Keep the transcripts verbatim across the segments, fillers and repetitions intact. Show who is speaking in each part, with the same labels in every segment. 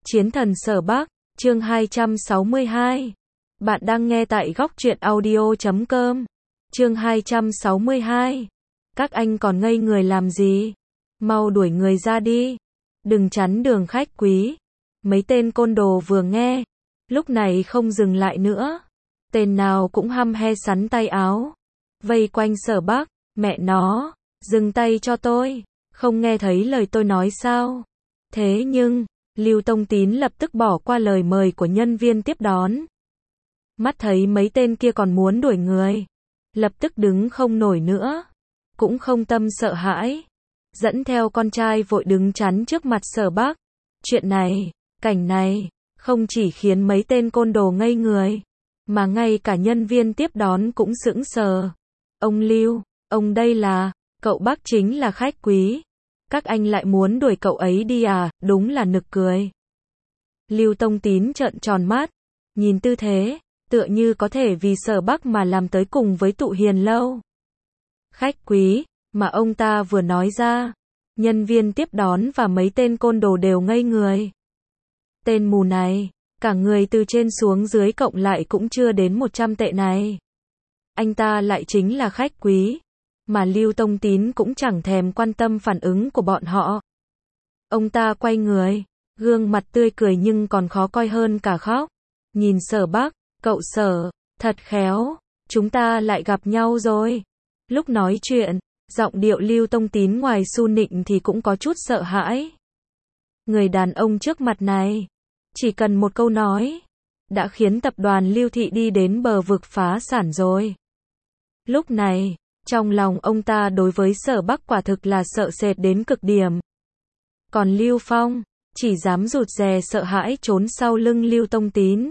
Speaker 1: Chiến thần Sở Bắc, chương hai trăm sáu mươi hai. Bạn đang nghe tại góc truyện audio chấm com. Chương hai trăm sáu mươi hai. Các anh còn ngây người làm gì? Mau đuổi người ra đi. Đừng chắn đường khách quý. Mấy tên côn đồ vừa nghe, lúc này không dừng lại nữa. Tên nào cũng hăm he sắn tay áo, vây quanh Sở Bắc. Mẹ nó, dừng tay cho tôi, không nghe thấy lời tôi nói sao? Thế nhưng, Lưu Tông Tín lập tức bỏ qua lời mời của nhân viên tiếp đón. Mắt thấy mấy tên kia còn muốn đuổi người, lập tức đứng không nổi nữa, cũng không tâm sợ hãi, dẫn theo con trai vội đứng chắn trước mặt Sở Bắc. Chuyện này, cảnh này, không chỉ khiến mấy tên côn đồ ngây người, mà ngay cả nhân viên tiếp đón cũng sững sờ. Ông Lưu, ông đây là, cậu Bắc chính là khách quý. Các anh lại muốn đuổi cậu ấy đi à, đúng là nực cười. Lưu Tông Tín trợn tròn mắt, nhìn tư thế, tựa như có thể vì Sở Bắc mà làm tới cùng với tụ hiền lâu. Khách quý, mà ông ta vừa nói ra, nhân viên tiếp đón và mấy tên côn đồ đều ngây người. Tên mù này, cả người từ trên xuống dưới cộng lại cũng chưa đến một trăm tệ này. Anh ta lại chính là khách quý, mà Lưu Tông Tín cũng chẳng thèm quan tâm phản ứng của bọn họ. Ông ta quay người, gương mặt tươi cười nhưng còn khó coi hơn cả khóc. Nhìn Sở Bắc, cậu Sở, thật khéo, chúng ta lại gặp nhau rồi. Lúc nói chuyện, giọng điệu Lưu Tông Tín ngoài su nịnh thì cũng có chút sợ hãi. Người đàn ông trước mặt này, chỉ cần một câu nói, đã khiến tập đoàn Lưu Thị đi đến bờ vực phá sản rồi. Lúc này, trong lòng ông ta đối với Sở Bắc quả thực là sợ sệt đến cực điểm. Còn Lưu Phong, chỉ dám rụt rè sợ hãi trốn sau lưng Lưu Tông Tín.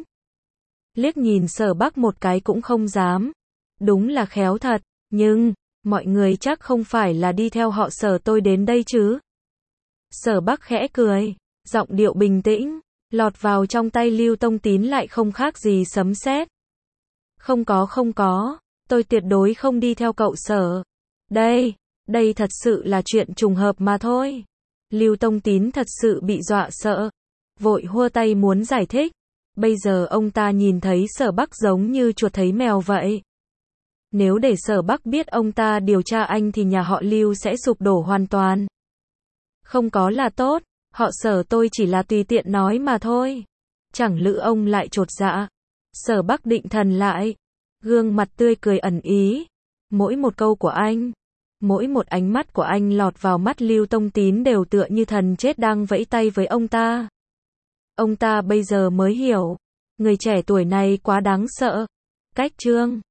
Speaker 1: Liếc nhìn Sở Bắc một cái cũng không dám. Đúng là khéo thật, nhưng, mọi người chắc không phải là đi theo họ Sở tôi đến đây chứ. Sở Bắc khẽ cười, giọng điệu bình tĩnh, lọt vào trong tay Lưu Tông Tín lại không khác gì sấm sét. Không có không có. Tôi tuyệt đối không đi theo cậu Sở. Đây, đây thật sự là chuyện trùng hợp mà thôi. Lưu Tông Tín thật sự bị dọa sợ, vội hua tay muốn giải thích. Bây giờ ông ta nhìn thấy Sở Bắc giống như chuột thấy mèo vậy. Nếu để Sở Bắc biết ông ta điều tra anh thì nhà họ Lưu sẽ sụp đổ hoàn toàn. Không có là tốt, họ Sở tôi chỉ là tùy tiện nói mà thôi. Chẳng lự ông lại chột dạ. Sở Bắc định thần lại, gương mặt tươi cười ẩn ý. Mỗi một câu của anh, mỗi một ánh mắt của anh lọt vào mắt Lưu Tông Tín đều tựa như thần chết đang vẫy tay với ông ta. Ông ta bây giờ mới hiểu, người trẻ tuổi này quá đáng sợ. Cách trương,